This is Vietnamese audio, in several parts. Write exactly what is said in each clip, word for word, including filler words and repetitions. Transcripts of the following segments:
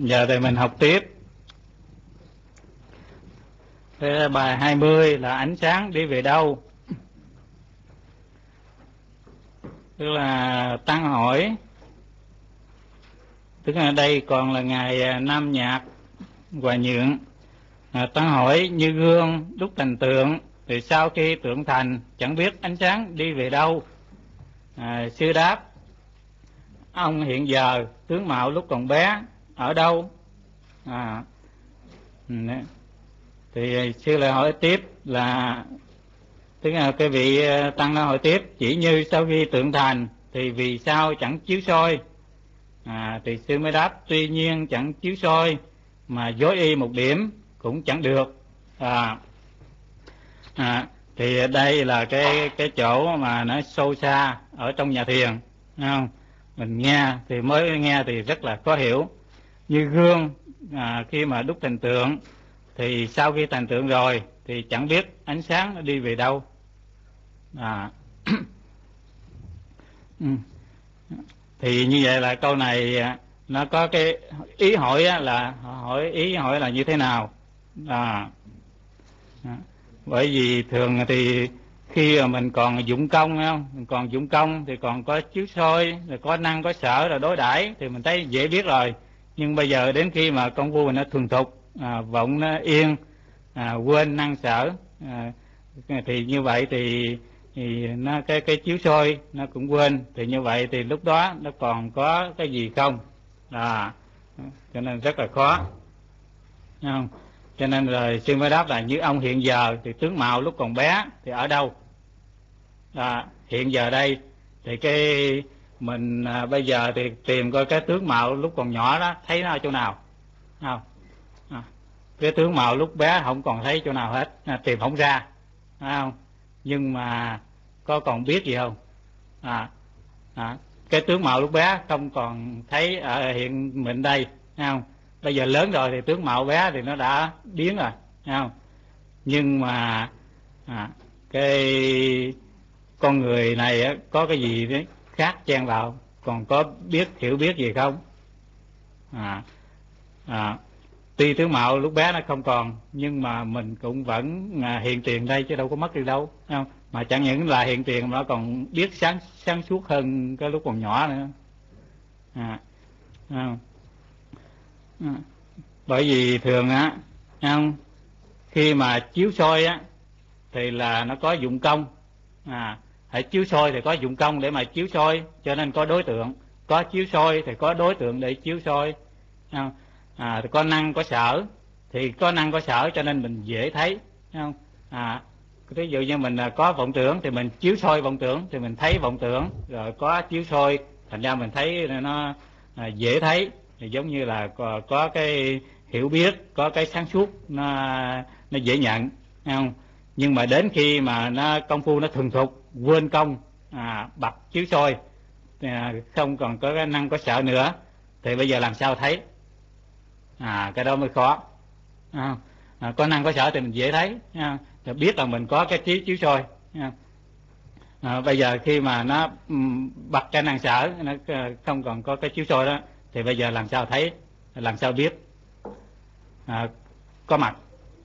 Giờ thì mình học tiếp. Thế bài hai mươi là ánh sáng đi về đâu? Tức là Tăng hỏi, tức là đây còn là ngày Nam Nhạc Hòa Nhượng. à, Tăng hỏi như gương đúc thành tượng, thì sau khi tượng thành chẳng biết ánh sáng đi về đâu. à, Sư đáp, ông hiện giờ tướng mạo lúc còn bé ở đâu? à, Thì sư lại hỏi tiếp là, tức là cái vị Tăng nó hỏi tiếp, chỉ như sau khi tượng thành thì vì sao chẳng chiếu soi? à, Thì sư mới đáp, tuy nhiên chẳng chiếu soi mà dối y một điểm cũng chẳng được. à, à, Thì đây là cái cái chỗ mà nó sâu xa ở trong nhà thiền, thấy không? Mình nghe thì mới nghe thì rất là khó hiểu. Như gương à, khi mà đúc thành tượng thì sau khi thành tượng rồi thì chẳng biết ánh sáng nó đi về đâu. à. Thì như vậy là câu này nó có cái ý hỏi là hỏi ý hỏi là như thế nào? à. Bởi vì thường thì khi mà mình còn dụng công, không mình còn dụng công thì còn có chiếu soi, rồi có năng có sở, rồi đối đãi thì mình thấy dễ biết rồi. Nhưng bây giờ đến khi mà công phu mình nó thuần thục, à, vọng nó yên, à, quên năng sở, à, thì như vậy thì thì nó cái cái chiếu soi nó cũng quên, thì như vậy thì lúc đó nó còn có cái gì không? à cho nên rất là khó, thấy không? Cho nên rồi sư mới đáp là như ông hiện giờ thì tướng mạo lúc còn bé thì ở đâu? à, Hiện giờ đây thì cái mình à, bây giờ thì tìm coi cái tướng mạo lúc còn nhỏ đó thấy nó ở chỗ nào không? à, cái tướng mạo lúc bé không còn thấy chỗ nào hết, à, tìm không ra, phải không? Nhưng mà có còn biết gì không? à, à cái tướng mạo lúc bé không còn thấy ở hiện mình đây, thấy không? Bây giờ lớn rồi thì tướng mạo bé thì nó đã biến rồi, thấy không? Nhưng mà à, cái con người này á, có cái gì đấy khác chen vào, còn có biết hiểu biết gì không? à, à Tuy tướng mạo lúc bé nó không còn, nhưng mà mình cũng vẫn à, hiện tiền đây chứ đâu có mất đi đâu, không? Mà chẳng những là hiện tiền mà nó còn biết sáng sáng suốt hơn cái lúc còn nhỏ nữa. à, à, à. Bởi vì thường á, không, khi mà chiếu soi á thì là nó có dụng công, à hãy chiếu soi thì có dụng công để mà chiếu soi, cho nên có đối tượng. Có chiếu soi thì có đối tượng để chiếu soi, không? À, thì có năng có sở, thì có năng có sở cho nên mình dễ thấy, không? à Ví dụ như mình có vọng tưởng thì mình chiếu soi vọng tưởng thì mình thấy vọng tưởng, rồi có chiếu soi thành ra mình thấy nó à, dễ thấy, thì giống như là có, có cái hiểu biết, có cái sáng suốt, nó nó dễ nhận, không? Nhưng mà đến khi mà nó công phu nó thuần thục, quên công, à, bật chiếu soi, à, không còn có cái năng có sợ nữa, thì bây giờ làm sao thấy? à cái đó mới khó. à, à, có năng có sợ thì mình dễ thấy, à, thì biết là mình có cái trí chiếu soi. à, à, Bây giờ khi mà nó um, bật cái năng sở, nó không còn có cái chiếu soi đó, thì bây giờ làm sao thấy, làm sao biết? à, có mặt,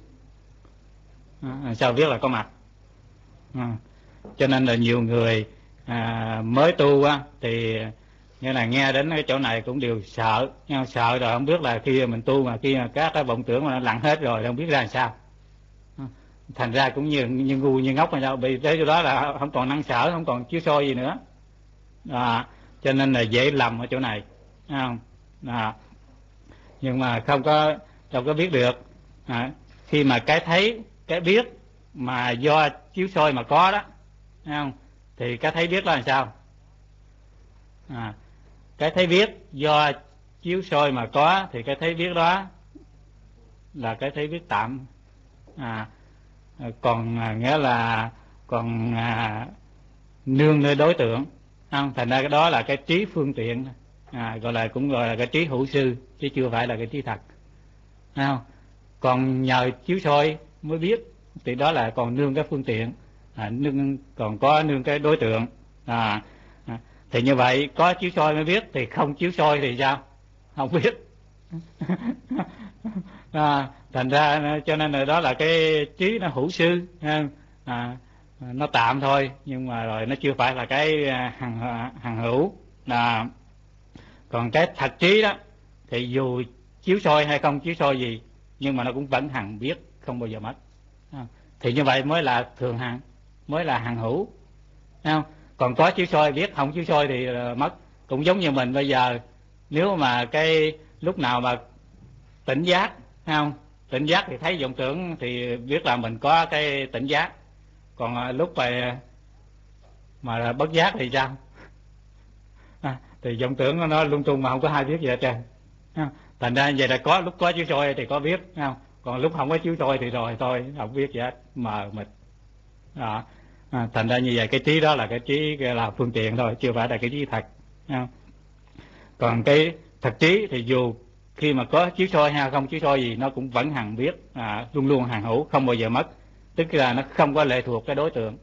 à, làm sao biết là có mặt? à, cho nên là nhiều người à, mới tu á thì như là nghe đến cái chỗ này cũng đều sợ, nhưng sợ rồi không biết là khi mình tu mà khi mà các cái vọng tưởng mà nó lặng hết rồi không biết ra làm sao, thành ra cũng như như ngu như ngốc hay sao, bị tới chỗ đó là không còn năng sở, không còn chiếu soi gì nữa. à, cho nên là dễ lầm ở chỗ này, không? À, nhưng mà không có đâu có biết được. à, khi mà cái thấy cái biết mà do chiếu soi mà có đó, không? Thì cái thấy biết là làm sao? à, cái thấy biết do chiếu soi mà có thì cái thấy biết đó là cái thấy biết tạm. à, còn à, nghĩa là còn à, nương nơi đối tượng, không? Thành ra cái đó là cái trí phương tiện, à, gọi là cũng gọi là cái trí hữu sư chứ chưa phải là cái trí thật, không? Còn nhờ chiếu soi mới biết thì đó là còn nương cái phương tiện, à, nương còn có nương cái đối tượng. à, à thì như vậy có chiếu soi mới biết, thì không chiếu soi thì sao? Không biết. À, thành ra cho nên là đó là cái trí nó hữu sư, à, nó tạm thôi, nhưng mà rồi nó chưa phải là cái hằng hằng hữu. À, còn cái thật trí đó thì dù chiếu soi hay không chiếu soi gì nhưng mà nó cũng vẫn hằng biết, không bao giờ mất. À, thì như vậy mới là thường hằng, mới là hằng hữu. Không? Còn có chiếu soi biết, không chiếu soi thì mất. Cũng giống như mình bây giờ, nếu mà cái lúc nào mà tỉnh giác, không tỉnh giác thì thấy vọng tưởng thì biết là mình có cái tỉnh giác. Còn lúc mà mà bất giác thì sao? À, thì vọng tưởng nó lung tung mà không có ai biết gì hết trơn. Thành ra vậy là có lúc có chiếu soi thì có biết, không? Còn lúc không có chiếu soi thì rồi thôi không biết gì hết, mờ mịt. Đó. À, thành ra như vậy cái trí đó là cái trí là phương tiện thôi, chưa phải là cái trí thật. Không? Còn cái thật trí thì dù khi mà có chiếu soi hay không chiếu soi gì nó cũng vẫn hằng biết, à, luôn luôn hằng hữu, không bao giờ mất. Tức là nó không có lệ thuộc cái đối tượng.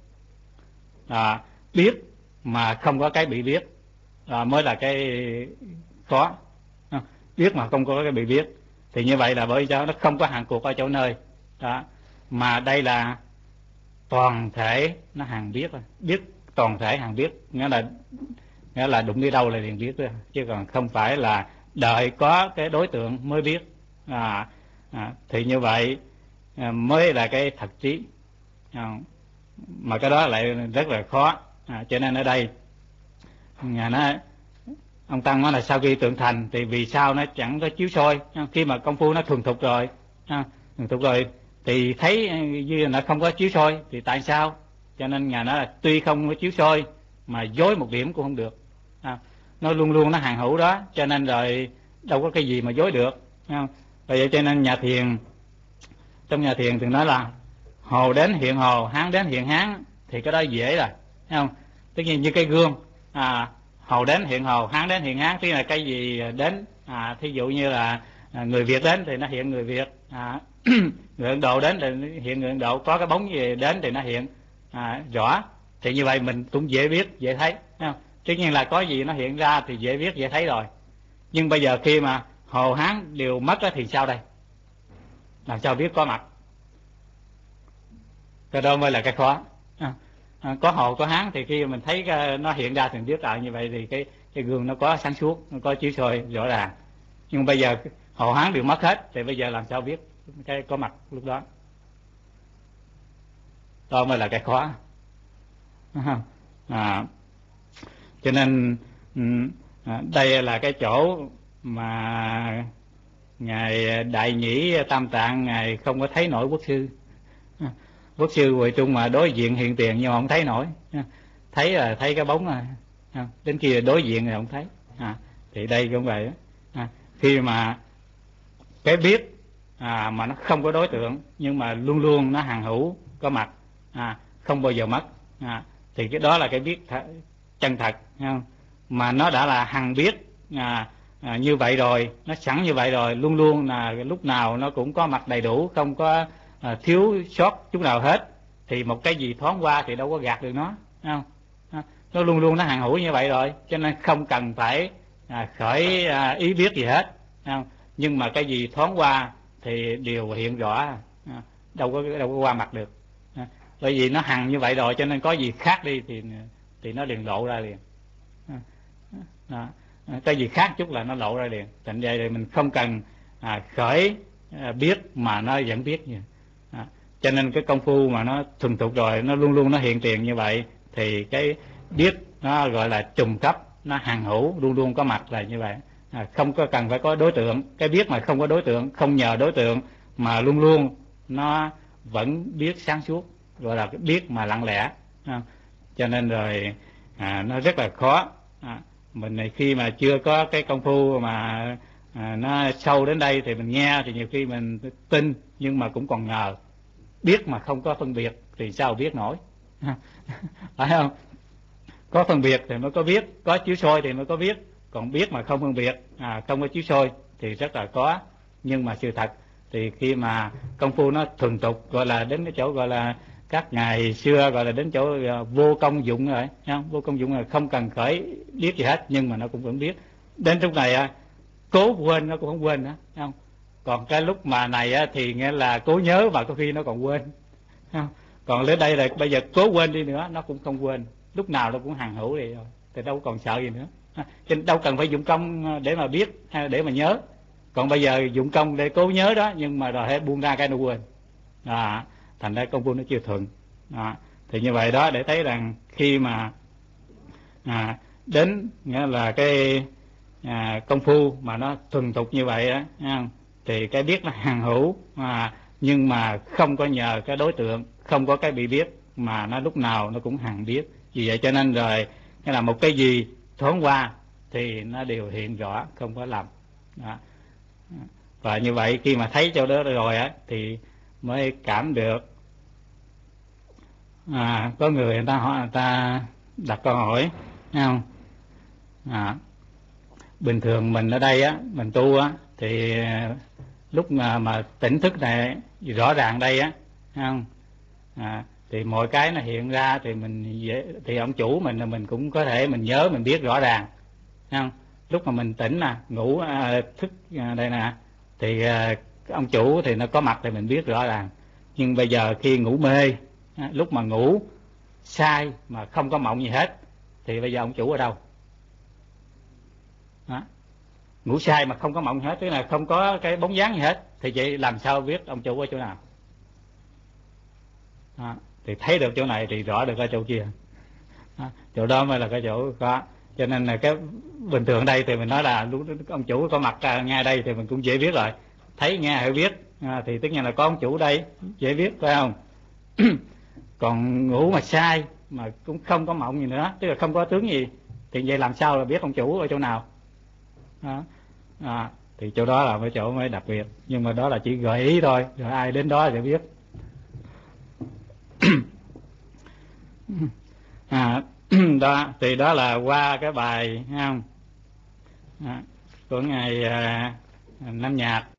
À, biết mà không có cái bị biết, à, mới là cái khó. À, biết mà không có cái bị biết thì như vậy là bởi sao nó không có hạn cuộc ở chỗ nơi đó, mà đây là toàn thể nó hằng biết, biết toàn thể hằng biết, nghĩa là nghĩa là đụng đi đâu là liền biết thôi, chứ còn không phải là đợi có cái đối tượng mới biết. À, à, thì như vậy à, mới là cái thật trí. À, mà cái đó lại rất là khó. À, cho nên ở đây nhà nó ông Tăng nói là sau khi tượng thành thì vì sao nó chẳng có chiếu soi, khi mà công phu nó thuần thục rồi, thuần thục rồi thì thấy như là không có chiếu soi thì tại sao? Cho nên nhà nó là tuy không có chiếu soi mà dối một điểm cũng không được. À, nó luôn luôn nó hằng hữu đó, cho nên rồi đâu có cái gì mà dối được. Vậy cho nên nhà thiền, trong nhà thiền thường nói là hồ đến hiện hồ, hán đến hiện hán, thì cái đó dễ rồi, thấy không? Tất nhiên như cái gương, à, hồ đến hiện hồ, hán đến hiện hán, tức là cái gì đến, à, thí dụ như là à, người Việt đến thì nó hiện người Việt, à, người Ấn Độ đến thì hiện người Ấn Độ, có cái bóng gì đến thì nó hiện à, rõ. Thì như vậy mình cũng dễ biết, dễ thấy, thấy không? Tất nhiên là có gì nó hiện ra thì dễ biết, dễ thấy rồi. Nhưng bây giờ khi mà hồ hán đều mất thì sao đây? Làm sao biết có mặt? Cái đó mới là cái khó. À, à, có hồ có hán thì khi mình thấy nó hiện ra thì biết lại, như vậy thì cái cái gương nó có sáng suốt, nó có chiếu soi rõ ràng. Nhưng bây giờ hồ hán đều mất hết thì bây giờ làm sao biết cái có mặt lúc đó? Đó mới là cái khó. À, cho nên à, đây là cái chỗ mà ngài Đại Nhĩ Tam Tạng ngài không có thấy nổi quốc sư. Quốc sư Huệ Trung mà đối diện hiện tiền nhưng mà không thấy nổi, thấy là thấy cái bóng à, đến khi đối diện thì không thấy. À, thì đây cũng vậy. À, khi mà cái biết à, mà nó không có đối tượng nhưng mà luôn luôn nó hằng hữu có mặt, à, không bao giờ mất, à, thì cái đó là cái biết th chân thật, không? Mà nó đã là hằng biết à, à, như vậy rồi, nó sẵn như vậy rồi, luôn luôn là lúc nào nó cũng có mặt đầy đủ, không có à, thiếu sót chút nào hết, thì một cái gì thoáng qua thì đâu có gạt được nó, không? Nó luôn luôn nó hằng hữu như vậy rồi, cho nên không cần phải à, khởi à, ý biết gì hết, không? Nhưng mà cái gì thoáng qua thì đều hiện rõ, à, đâu có đâu có qua mặt được, à, bởi vì nó hằng như vậy rồi, cho nên có gì khác đi thì thì nó liền lộ ra liền. À, à, cái gì khác chút là nó lộ ra liền. Thành vậy thì mình không cần à, khởi à, biết mà nó vẫn biết như. À, cho nên cái công phu mà nó thuần thục rồi, nó luôn luôn nó hiện tiền như vậy thì cái biết nó gọi là trùng cấp, nó hằng hữu, luôn luôn có mặt là như vậy. À, không có cần phải có đối tượng. Cái biết mà không có đối tượng, không nhờ đối tượng mà luôn luôn nó vẫn biết sáng suốt, gọi là cái biết mà lặng lẽ. À, cho nên rồi à, nó rất là khó. À, mình này khi mà chưa có cái công phu mà à, nó sâu đến đây thì mình nghe thì nhiều khi mình tin nhưng mà cũng còn ngờ. Biết mà không có phân biệt thì sao biết nổi, phải không? Có phân biệt thì mới có biết, có chiếu soi thì mới có biết. Còn biết mà không phân biệt, à, không có chiếu soi thì rất là có. Nhưng mà sự thật thì khi mà công phu nó thuần thục, gọi là đến cái chỗ gọi là các ngày xưa gọi là đến chỗ vô công dụng rồi, không? Vô công dụng là không cần khởi biết gì hết nhưng mà nó cũng vẫn biết. Đến lúc này cố quên nó cũng không quên nữa, thấy không? Còn cái lúc mà này á, thì nghĩa là cố nhớ mà có khi nó còn quên, thấy không? Còn đến đây là bây giờ cố quên đi nữa nó cũng không quên, lúc nào nó cũng hằng hữu đi rồi, thì đâu còn sợ gì nữa. Cho nên đâu cần phải dụng công để mà biết hay để mà nhớ. Còn bây giờ dụng công để cố nhớ đó, nhưng mà rồi hãy buông ra cái nó quên, à, thành ra công phu nó chưa thuận. À, thì như vậy đó, để thấy rằng khi mà à, đến nghĩa là cái à, công phu mà nó thuần thục như vậy á, thì cái biết là hằng hữu, à, nhưng mà không có nhờ cái đối tượng, không có cái bị biết, mà nó lúc nào nó cũng hằng biết. Vì vậy cho nên rồi cái là một cái gì thoáng qua thì nó đều hiện rõ, không có lầm. Đó. Và như vậy khi mà thấy chỗ đó rồi á thì mới cảm được. À, có người người ta hỏi, người ta đặt câu hỏi, thấy không? À, bình thường mình ở đây á, mình tu á, thì lúc mà mà tỉnh thức này rõ ràng đây á, thấy không? À, thì mọi cái nó hiện ra thì mình dễ, thì ông chủ mình là mình cũng có thể mình nhớ, mình biết rõ ràng, thấy không? Lúc mà mình tỉnh nè, ngủ à, thức à, đây nè, thì à, ông chủ thì nó có mặt thì mình biết rõ ràng. Nhưng bây giờ khi ngủ mê, à, lúc mà ngủ sai mà không có mộng gì hết, thì bây giờ ông chủ ở đâu? Đó. Ngủ sai mà không có mộng gì hết, tức là không có cái bóng dáng gì hết, thì vậy làm sao biết ông chủ ở chỗ nào? Đó. Thì thấy được chỗ này thì rõ được ở chỗ kia. Đó. Chỗ đó mới là cái chỗ có. Cho nên là cái bình thường đây thì mình nói là lúc ông chủ có mặt ngay đây thì mình cũng dễ biết rồi, thấy nghe hiểu biết, à, thì tất nhiên là có ông chủ đây, dễ biết, phải không? Còn ngủ mà sai mà cũng không có mộng gì nữa, tức là không có tướng gì, thì vậy làm sao là biết ông chủ ở chỗ nào? Đó. À, thì chỗ đó là cái chỗ mới đặc biệt, nhưng mà đó là chỉ gợi ý thôi, rồi ai đến đó sẽ biết. À, đó thì đó là qua cái bài, thấy không? À, của ngài à, Nam Nhạc.